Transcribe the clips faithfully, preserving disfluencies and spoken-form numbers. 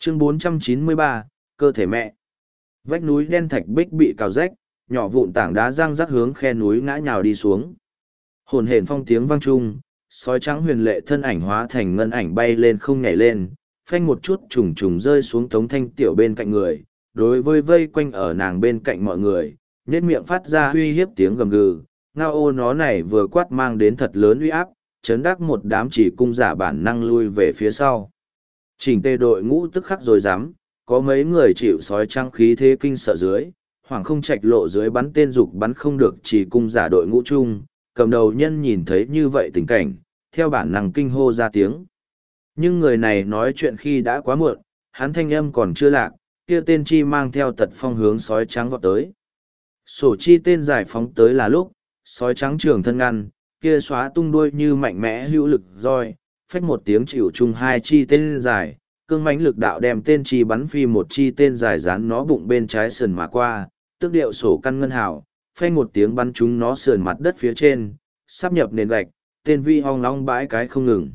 Chương bốn trăm chín mươi ba, cơ thể mẹ. Vách núi đen thạch bích bị cào rách, nhỏ vụn tảng đá răng rắc hướng khe núi ngã nhào đi xuống. Hồn hển phong tiếng vang trung, sói trắng huyền lệ thân ảnh hóa thành ngân ảnh bay lên không nhảy lên, phanh một chút trùng trùng rơi xuống Tống Thanh Tiểu bên cạnh người, đối với vây quanh ở nàng bên cạnh mọi người, nhếch miệng phát ra uy hiếp tiếng gầm gừ. Ngao ô nó này vừa quát mang đến thật lớn uy áp, chấn đắc một đám chỉ cung giả bản năng lui về phía sau. Chỉnh tề đội ngũ tức khắc rồi dám, có mấy người chịu sói trắng khí thế kinh sợ dưới, hoàng không trạch lộ dưới bắn tên dục bắn không được chỉ cung giả đội ngũ chung, cầm đầu nhân nhìn thấy như vậy tình cảnh, theo bản năng kinh hô ra tiếng. Nhưng người này nói chuyện khi đã quá muộn, hắn thanh âm còn chưa lạc, kia tên chi mang theo tật phong hướng sói trắng vọt tới. Sổ chi tên giải phóng tới là lúc, sói trắng trường thân ngăn, kia xóa tung đuôi như mạnh mẽ hữu lực roi, phách một tiếng chịu chung hai chi tên dài, cương mãnh lực đạo đem tên chi bắn phi một chi tên dài dán nó bụng bên trái sườn mà qua, tức điệu sổ căn ngân hào, phanh một tiếng bắn trúng nó sườn mặt đất phía trên, sắp nhập nền gạch, tên vi hong long bãi cái không ngừng.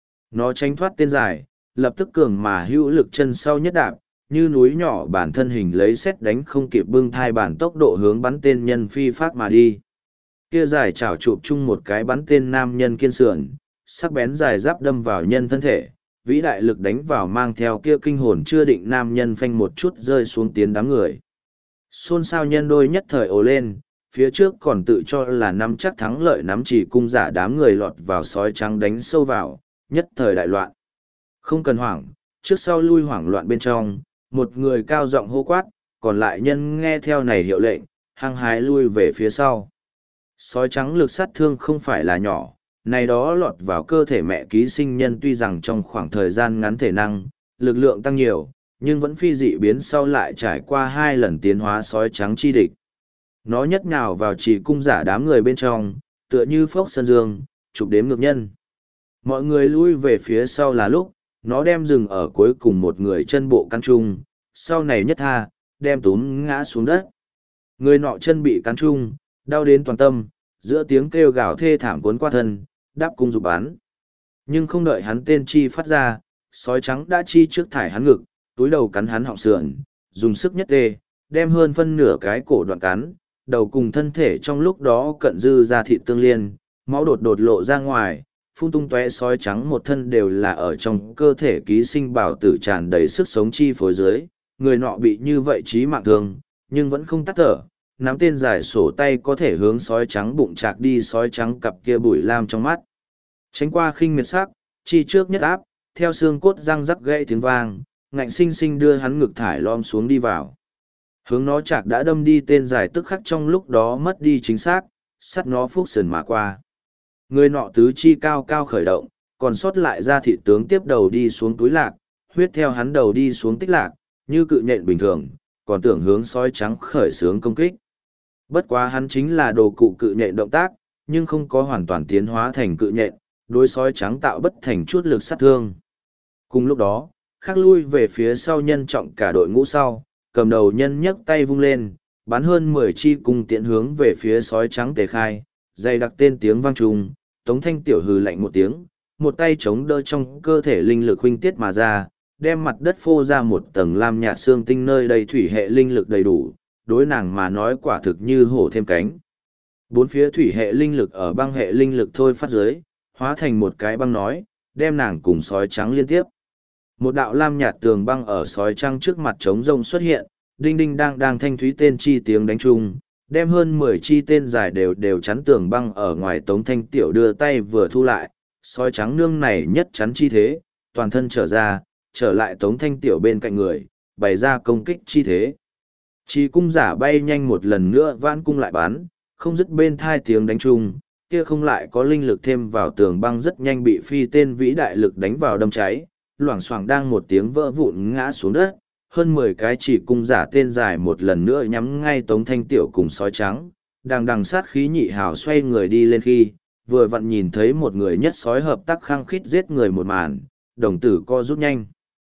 Nó tránh thoát tên dài, lập tức cường mà hữu lực chân sau nhất đạp, như núi nhỏ bản thân hình lấy xét đánh không kịp bưng thai bản tốc độ hướng bắn tên nhân phi phát mà đi. Kia dài chảo chụp chung một cái bắn tên nam nhân kiên sườn, sắc bén dài giáp đâm vào nhân thân thể, vĩ đại lực đánh vào mang theo kia kinh hồn chưa định nam nhân phanh một chút rơi xuống tiến đám người. Xôn xao nhân đôi nhất thời ồ lên, phía trước còn tự cho là nắm chắc thắng lợi nắm chỉ cung giả đám người lọt vào sói trắng đánh sâu vào, nhất thời đại loạn. Không cần hoảng, trước sau lui hoảng loạn bên trong, một người cao giọng hô quát, còn lại nhân nghe theo này hiệu lệnh, hăng hái lui về phía sau. Sói trắng lực sát thương không phải là nhỏ, này đó lọt vào cơ thể mẹ ký sinh nhân tuy rằng trong khoảng thời gian ngắn thể năng, lực lượng tăng nhiều, nhưng vẫn phi dị biến sau lại trải qua hai lần tiến hóa sói trắng chi địch. Nó nhất nhào vào chỉ cung giả đám người bên trong, tựa như phốc sân dương, chụp đếm ngược nhân. Mọi người lui về phía sau là lúc, nó đem dừng ở cuối cùng một người chân bộ căn trung, sau này nhất tha, đem túm ngã xuống đất. Người nọ chân bị cắn trung, đau đến toàn tâm, giữa tiếng kêu gào thê thảm cuốn qua thân, đáp cung dục bắn. Nhưng không đợi hắn tên chi phát ra, sói trắng đã chi trước thải hắn ngực, túi đầu cắn hắn họng sườn, dùng sức nhất tê, đem hơn phân nửa cái cổ đoạn cắn, đầu cùng thân thể trong lúc đó cận dư ra thịt tương liên, máu đột đột lộ ra ngoài, phun tung tóe sói trắng một thân đều là ở trong cơ thể ký sinh bảo tử tràn đầy sức sống chi phối dưới, người nọ bị như vậy chí mạng thương, nhưng vẫn không tắt thở, nắm tên dài sổ tay có thể hướng sói trắng bụng chạc đi sói trắng cặp kia bụi lam trong mắt. Tránh qua khinh miệt sắc, chi trước nhất áp, theo xương cốt răng rắc gãy tiếng vang, ngạnh sinh sinh đưa hắn ngực thải lom xuống đi vào. Hướng nó chạc đã đâm đi tên dài tức khắc trong lúc đó mất đi chính xác, sắt nó phúc sườn mà qua. Người nọ tứ chi cao cao khởi động, còn sót lại ra thị tướng tiếp đầu đi xuống túi lạc, huyết theo hắn đầu đi xuống tích lạc, như cự nhện bình thường, còn tưởng hướng sói trắng khởi sướng công kích. Bất quá hắn chính là đồ cụ cự nhện động tác, nhưng không có hoàn toàn tiến hóa thành cự nhện, đối sói trắng tạo bất thành chút lực sát thương. Cùng lúc đó, khắc lui về phía sau nhân trọng cả đội ngũ sau, cầm đầu nhân nhấc tay vung lên, bắn hơn mười chi cung tiện hướng về phía sói trắng tề khai, dày đặc tên tiếng vang trùng, Tống Thanh Tiểu hừ lạnh một tiếng, một tay chống đỡ trong cơ thể linh lực huynh tiết mà ra, đem mặt đất phô ra một tầng lam nhạt xương tinh nơi đầy thủy hệ linh lực đầy đủ, đối nàng mà nói quả thực như hổ thêm cánh. Bốn phía thủy hệ linh lực ở băng hệ linh lực thôi phát dưới, hóa thành một cái băng nói, đem nàng cùng sói trắng liên tiếp. Một đạo lam nhạt tường băng ở sói trắng trước mặt trống rông xuất hiện, đinh đinh đang đang thanh thúy tên chi tiếng đánh chung, đem hơn mười chi tên dài đều đều chắn tường băng ở ngoài. Tống Thanh Tiểu đưa tay vừa thu lại, sói trắng nương này nhất chắn chi thế, toàn thân trở ra, trở lại Tống Thanh Tiểu bên cạnh người, bày ra công kích chi thế. Chi cung giả bay nhanh một lần nữa vãn cung lại bắn, không dứt bên thai tiếng đánh chung, kia không lại có linh lực thêm vào tường băng rất nhanh bị phi tên vĩ đại lực đánh vào đâm cháy, loảng xoảng đang một tiếng vỡ vụn ngã xuống đất, hơn mười cái chỉ cung giả tên dài một lần nữa nhắm ngay Tống Thanh Tiểu cùng sói trắng, đang đằng sát khí nhị hào xoay người đi lên khi, vừa vặn nhìn thấy một người nhất sói hợp tác khăng khít giết người một màn, đồng tử co rút nhanh.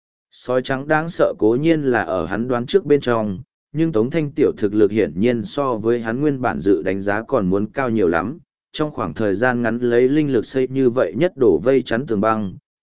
Sói trắng đáng sợ cố nhiên là ở hắn đoán trước bên trong, nhưng Tống Thanh Tiểu thực lực hiển nhiên so với hắn nguyên bản dự đánh giá còn muốn cao nhiều lắm, trong khoảng thời gian ngắn lấy linh lực xây như vậy nhất đổ vây chắn tường băng,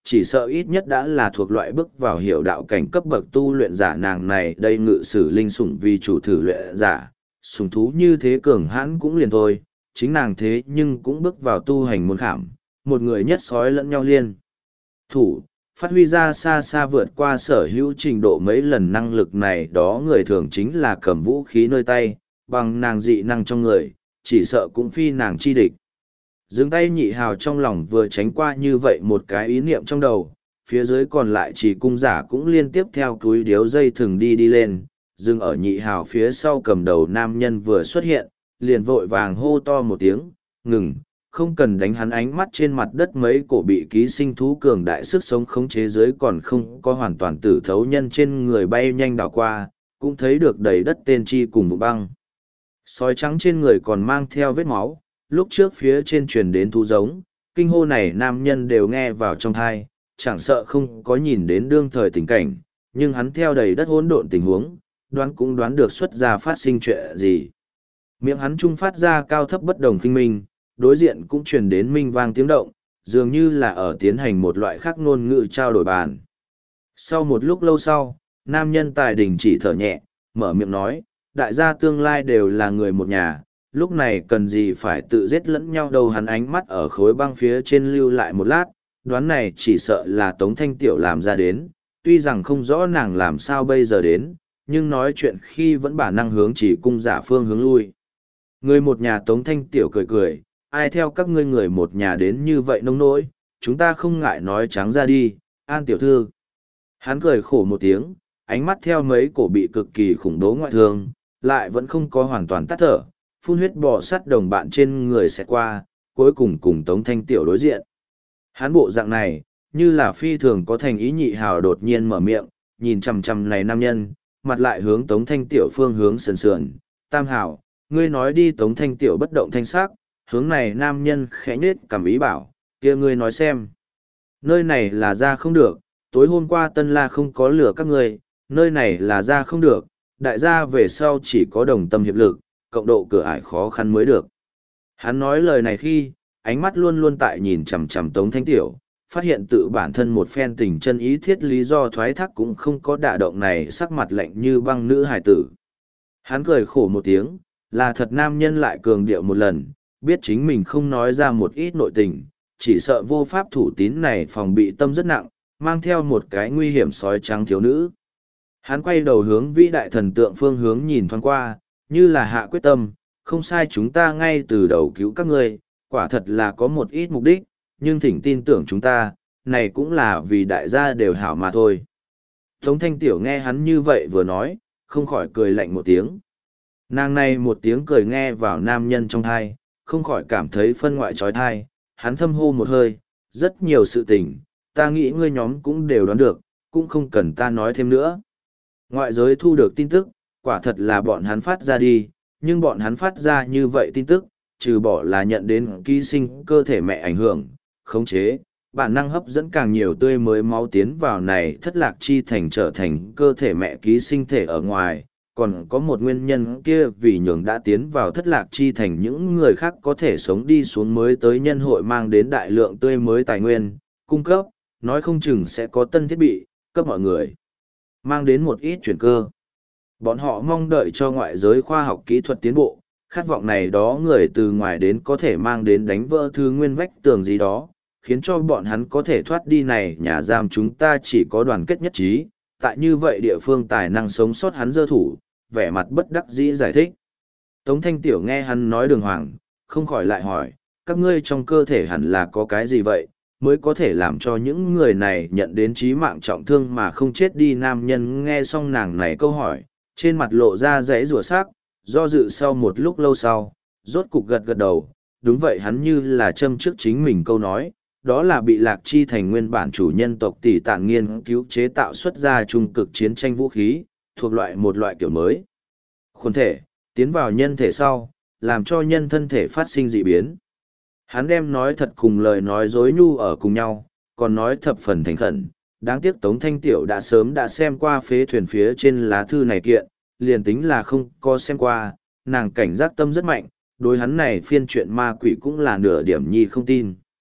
chỉ sợ ít nhất đã là thuộc loại bước vào hiểu đạo cảnh cấp bậc tu luyện giả nàng này đây ngự sử linh sủng vì chủ thử luyện giả, sủng thú như thế cường hãn cũng liền thôi, chính nàng thế nhưng cũng bước vào tu hành môn khảm, một người nhất sói lẫn nhau liên. Thủ, phát huy ra xa xa vượt qua sở hữu trình độ mấy lần năng lực này đó người thường chính là cầm vũ khí nơi tay, bằng nàng dị năng trong người, chỉ sợ cũng phi nàng chi địch. Dừng tay nhị hào trong lòng vừa tránh qua như vậy một cái ý niệm trong đầu, phía dưới còn lại chỉ cung giả cũng liên tiếp theo túi điếu dây thừng đi đi lên, dừng ở nhị hào phía sau cầm đầu nam nhân vừa xuất hiện, liền vội vàng hô to một tiếng, ngừng, không cần đánh hắn. Ánh mắt trên mặt đất mấy cổ bị ký sinh thú cường đại sức sống khống chế dưới còn không có hoàn toàn tử thấu nhân trên người bay nhanh đảo qua, cũng thấy được đầy đất tên chi cùng vụ băng. Sói trắng trên người còn mang theo vết máu, lúc trước phía trên truyền đến thú giống, kinh hô này nam nhân đều nghe vào trong thai, chẳng sợ không có nhìn đến đương thời tình cảnh, nhưng hắn theo đầy đất hỗn độn tình huống, đoán cũng đoán được xuất ra phát sinh chuyện gì. Miệng hắn trung phát ra cao thấp bất đồng khinh minh, đối diện cũng truyền đến minh vang tiếng động, dường như là ở tiến hành một loại khác ngôn ngữ trao đổi bàn. Sau một lúc lâu sau, nam nhân tài đình chỉ thở nhẹ, mở miệng nói, đại gia tương lai đều là người một nhà, lúc này cần gì phải tự giết lẫn nhau đâu. Hắn ánh mắt ở khối băng phía trên lưu lại một lát, đoán này chỉ sợ là Tống Thanh Tiểu làm ra đến, tuy rằng không rõ nàng làm sao bây giờ đến, nhưng nói chuyện khi vẫn bản năng hướng chỉ cung giả phương hướng lui. Người một nhà Tống Thanh Tiểu cười cười, ai theo các ngươi người một nhà đến như vậy nông nỗi, chúng ta không ngại nói trắng ra đi, An tiểu thư. Hắn cười khổ một tiếng, ánh mắt theo mấy cổ bị cực kỳ khủng bố ngoại thương, lại vẫn không có hoàn toàn tắt thở, phun huyết bò sắt đồng bạn trên người sẽ qua, cuối cùng cùng Tống Thanh Tiểu đối diện. Hắn bộ dạng này, như là phi thường có thành ý. Nhị hào đột nhiên mở miệng, nhìn chằm chằm này nam nhân, mặt lại hướng Tống Thanh Tiểu phương hướng sườn sườn. Tam hào, ngươi nói đi. Tống Thanh Tiểu bất động thanh sắc, hướng này nam nhân khẽ nhết cảm ý bảo, kia ngươi nói xem. Nơi này là ra không được, tối hôm qua Tân La không có lửa các ngươi, nơi này là ra không được, đại gia về sau chỉ có đồng tâm hiệp lực, cộng độ cửa ải khó khăn mới được. Hắn nói lời này khi, ánh mắt luôn luôn tại nhìn chằm chằm Tống Thanh Tiểu, phát hiện tự bản thân một phen tình chân ý thiết lý do thoái thác cũng không có đả động này sắc mặt lạnh như băng nữ hải tử. Hắn cười khổ một tiếng, là thật nam nhân lại cường điệu một lần, biết chính mình không nói ra một ít nội tình, chỉ sợ vô pháp thủ tín này phòng bị tâm rất nặng, mang theo một cái nguy hiểm sói trắng thiếu nữ. Hắn quay đầu hướng vĩ đại thần tượng phương hướng nhìn thoáng qua, như là hạ quyết tâm, không sai, chúng ta ngay từ đầu cứu các ngươi, quả thật là có một ít mục đích, nhưng thỉnh tin tưởng chúng ta, này cũng là vì đại gia đều hảo mà thôi. Tống Thanh Tiểu nghe hắn như vậy vừa nói, không khỏi cười lạnh một tiếng. Nàng này một tiếng cười nghe vào nam nhân trong thai, không khỏi cảm thấy phân ngoại trói thai, hắn thâm hô một hơi, rất nhiều sự tình, ta nghĩ ngươi nhóm cũng đều đoán được, cũng không cần ta nói thêm nữa. Ngoại giới thu được tin tức, quả thật là bọn hắn phát ra đi, nhưng bọn hắn phát ra như vậy tin tức, trừ bỏ là nhận đến ký sinh cơ thể mẹ ảnh hưởng, khống chế, bản năng hấp dẫn càng nhiều tươi mới máu tiến vào này thất lạc chi thành trở thành cơ thể mẹ ký sinh thể ở ngoài, còn có một nguyên nhân kia vì nhường đã tiến vào thất lạc chi thành những người khác có thể sống đi xuống mới tới nhân hội mang đến đại lượng tươi mới tài nguyên, cung cấp, nói không chừng sẽ có tân thiết bị, cấp mọi người, mang đến một ít chuyển cơ. Bọn họ mong đợi cho ngoại giới khoa học kỹ thuật tiến bộ, khát vọng này đó người từ ngoài đến có thể mang đến đánh vỡ thứ nguyên vách tường gì đó, khiến cho bọn hắn có thể thoát đi này nhà giam. Chúng ta chỉ có đoàn kết nhất trí, tại như vậy địa phương tài năng sống sót. Hắn giơ thủ, vẻ mặt bất đắc dĩ giải thích. Tống Thanh Tiểu nghe hắn nói đường hoàng, không khỏi lại hỏi, các ngươi trong cơ thể hẳn là có cái gì vậy, mới có thể làm cho những người này nhận đến chí mạng trọng thương mà không chết đi. Nam nhân nghe xong nàng này câu hỏi, trên mặt lộ ra dãy rủa sắc, do dự sau một lúc lâu sau, rốt cục gật gật đầu, đúng vậy. Hắn như là châm trước chính mình câu nói, đó là bị Lạc Chi thành nguyên bản chủ nhân tộc tỷ tạng nghiên cứu chế tạo xuất ra trung cực chiến tranh vũ khí, thuộc loại một loại kiểu mới. Khuôn thể, tiến vào nhân thể sau, làm cho nhân thân thể phát sinh dị biến. Hắn đem nói thật cùng lời nói dối nhu ở cùng nhau, còn nói thập phần thành khẩn. Đáng tiếc Tống Thanh Tiểu đã sớm đã xem qua phế thuyền phía trên lá thư này kiện, liền tính là không có xem qua, nàng cảnh giác tâm rất mạnh, đối hắn này phiên chuyện ma quỷ cũng là nửa điểm nhi không tin.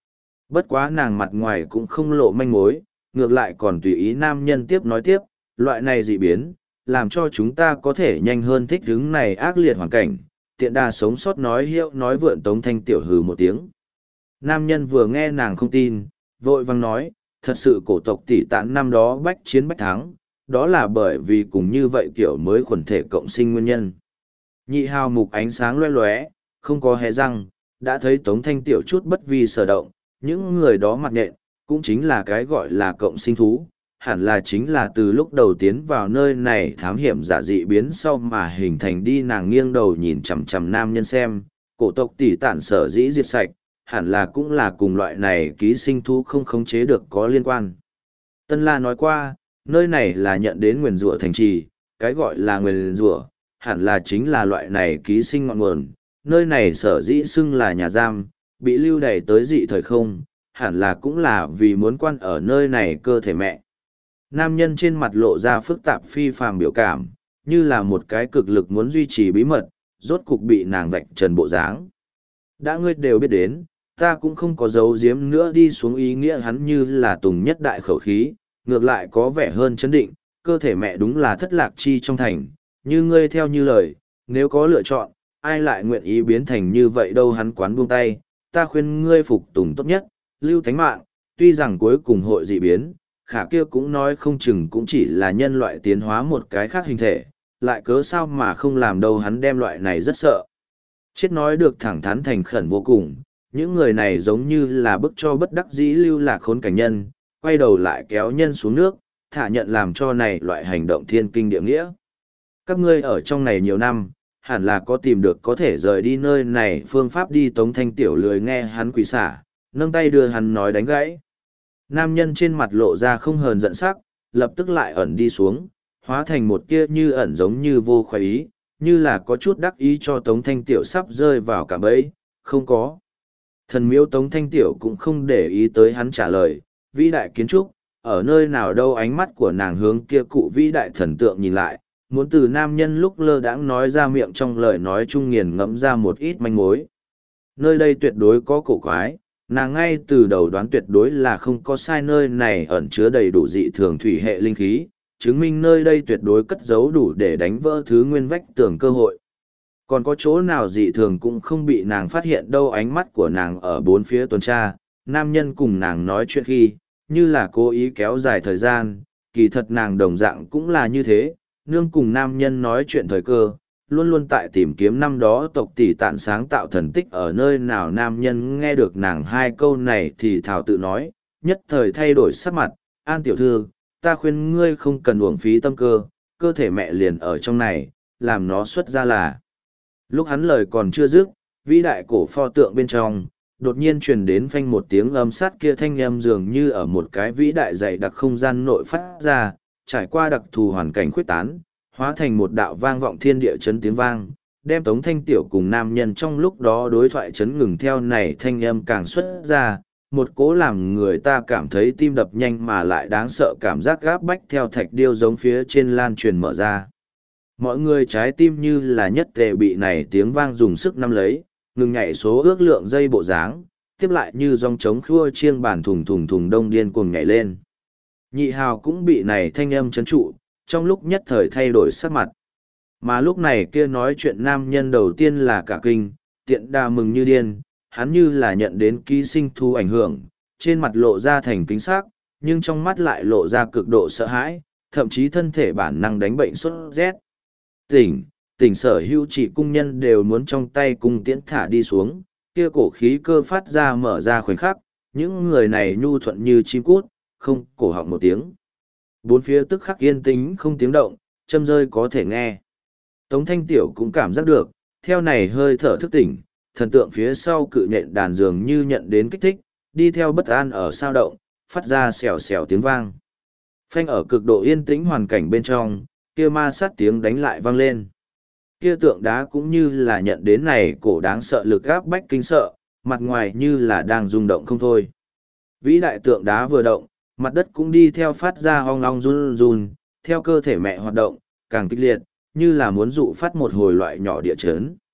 Bất quá nàng mặt ngoài cũng không lộ manh mối, ngược lại còn tùy ý nam nhân tiếp nói tiếp, loại này dị biến, làm cho chúng ta có thể nhanh hơn thích ứng này ác liệt hoàn cảnh, tiện đà sống sót nói hiệu nói vượn Tống Thanh Tiểu hừ một tiếng. Nam nhân vừa nghe nàng không tin, vội vang nói, thật sự cổ tộc tỷ tán năm đó bách chiến bách thắng, đó là bởi vì cùng như vậy kiểu mới khuẩn thể cộng sinh nguyên nhân. Nhị hào mục ánh sáng loe loé, không có hé răng, đã thấy Tống Thanh Tiểu chút bất vi sở động, những người đó mặt nện, cũng chính là cái gọi là cộng sinh thú, hẳn là chính là từ lúc đầu tiến vào nơi này thám hiểm giả dị biến sau mà hình thành đi. Nàng nghiêng đầu nhìn chằm chằm nam nhân xem, cổ tộc tỷ tản sở dĩ diệt sạch, hẳn là cũng là cùng loại này ký sinh thú không khống chế được có liên quan. Tân La nói qua, nơi này là nhận đến nguyền rủa thành trì, cái gọi là nguyền rủa, hẳn là chính là loại này ký sinh ngọn nguồn, nơi này sở dĩ xưng là nhà giam, bị lưu đày tới dị thời không, hẳn là cũng là vì muốn quan ở nơi này cơ thể mẹ. Nam nhân trên mặt lộ ra phức tạp phi phàm biểu cảm, như là một cái cực lực muốn duy trì bí mật, rốt cục bị nàng vạch trần bộ dáng. Đã ngươi đều biết đến, ta cũng không có dấu giếm nữa đi xuống ý nghĩa hắn như là tùng nhất đại khẩu khí, ngược lại có vẻ hơn chấn định, cơ thể mẹ đúng là thất lạc chi trong thành, như ngươi theo như lời, nếu có lựa chọn, ai lại nguyện ý biến thành như vậy đâu. Hắn quán buông tay, ta khuyên ngươi phục tùng tốt nhất, lưu thánh mạng, tuy rằng cuối cùng hội dị biến, khả kia cũng nói không chừng cũng chỉ là nhân loại tiến hóa một cái khác hình thể, lại cớ sao mà không làm đâu. Hắn đem loại này rất sợ. Chết nói được thẳng thắn thành khẩn vô cùng, những người này giống như là bức cho bất đắc dĩ lưu lạc khốn cảnh nhân, quay đầu lại kéo nhân xuống nước, thả nhận làm cho này loại hành động thiên kinh địa nghĩa. Các ngươi ở trong này nhiều năm, hẳn là có tìm được có thể rời đi nơi này phương pháp đi. Tống Thanh Tiểu lười nghe hắn quỷ xả, nâng tay đưa hắn nói đánh gãy. Nam nhân trên mặt lộ ra không hờn giận sắc, lập tức lại ẩn đi xuống, hóa thành một kia như ẩn giống như vô khoái ý, như là có chút đắc ý cho Tống Thanh Tiểu sắp rơi vào cả bẫy, không có. Thần miếu Tống Thanh Tiểu cũng không để ý tới hắn trả lời, vĩ đại kiến trúc, ở nơi nào đâu. Ánh mắt của nàng hướng kia cụ vĩ đại thần tượng nhìn lại, muốn từ nam nhân lúc lơ đãng nói ra miệng trong lời nói trung nghiền ngẫm ra một ít manh mối. Nơi đây tuyệt đối có cổ quái, nàng ngay từ đầu đoán tuyệt đối là không có sai, nơi này ẩn chứa đầy đủ dị thường thủy hệ linh khí, chứng minh nơi đây tuyệt đối cất giấu đủ để đánh vỡ thứ nguyên vách tường cơ hội. Còn có chỗ nào dị thường cũng không bị nàng phát hiện đâu. Ánh mắt của nàng ở bốn phía tuần tra, nam nhân cùng nàng nói chuyện khi, như là cố ý kéo dài thời gian, kỳ thật nàng đồng dạng cũng là như thế, nương cùng nam nhân nói chuyện thời cơ, luôn luôn tại tìm kiếm năm đó tộc tỷ tạn sáng tạo thần tích ở nơi nào. Nam nhân nghe được nàng hai câu này thì thảo tự nói, nhất thời thay đổi sắc mặt, An tiểu thư, ta khuyên ngươi không cần uổng phí tâm cơ, cơ thể mẹ liền ở trong này, làm nó xuất ra là. Lúc hắn lời còn chưa dứt, vĩ đại cổ pho tượng bên trong, đột nhiên truyền đến phanh một tiếng âm sát, kia thanh âm dường như ở một cái vĩ đại dày đặc không gian nội phát ra, trải qua đặc thù hoàn cảnh khuyết tán, hóa thành một đạo vang vọng thiên địa chấn tiếng vang, đem Tống Thanh Tiểu cùng nam nhân trong lúc đó đối thoại chấn ngừng. Theo này thanh âm càng xuất ra, một cố làm người ta cảm thấy tim đập nhanh mà lại đáng sợ cảm giác gáp bách theo thạch điêu giống phía trên lan truyền mở ra. Mọi người trái tim như là nhất tề bị này tiếng vang dùng sức nắm lấy, ngừng nhảy số ước lượng dây bộ dáng, tiếp lại như dòng trống khua chiêng bản thùng thùng thùng đông điên cuồng nhảy lên. Nhị hào cũng bị này thanh âm chấn trụ, trong lúc nhất thời thay đổi sắc mặt. Mà lúc này kia nói chuyện nam nhân đầu tiên là cả kinh, tiện đà mừng như điên, hắn như là nhận đến ký sinh thu ảnh hưởng, trên mặt lộ ra thành kính sắc, nhưng trong mắt lại lộ ra cực độ sợ hãi, thậm chí thân thể bản năng đánh bệnh sốt rét. Tỉnh, tỉnh sở hữu chỉ cung nhân đều muốn trong tay cung tiễn thả đi xuống, kia cổ khí cơ phát ra mở ra khoảnh khắc, những người này nhu thuận như chim cút, không cổ họng một tiếng. Bốn phía tức khắc yên tĩnh không tiếng động, châm rơi có thể nghe. Tống Thanh Tiểu cũng cảm giác được, theo này hơi thở thức tỉnh, thần tượng phía sau cự nhện đàn dường như nhận đến kích thích, đi theo bất an ở sao động, phát ra xèo xèo tiếng vang. Phanh ở cực độ yên tĩnh hoàn cảnh bên trong, kia ma sát tiếng đánh lại vang lên. Kia tượng đá cũng như là nhận đến này cổ đáng sợ lực áp bách kinh sợ, mặt ngoài như là đang rung động không thôi. Vĩ đại tượng đá vừa động, mặt đất cũng đi theo phát ra ong ong run run, theo cơ thể mẹ hoạt động, càng kịch liệt, như là muốn dụ phát một hồi loại nhỏ địa chấn.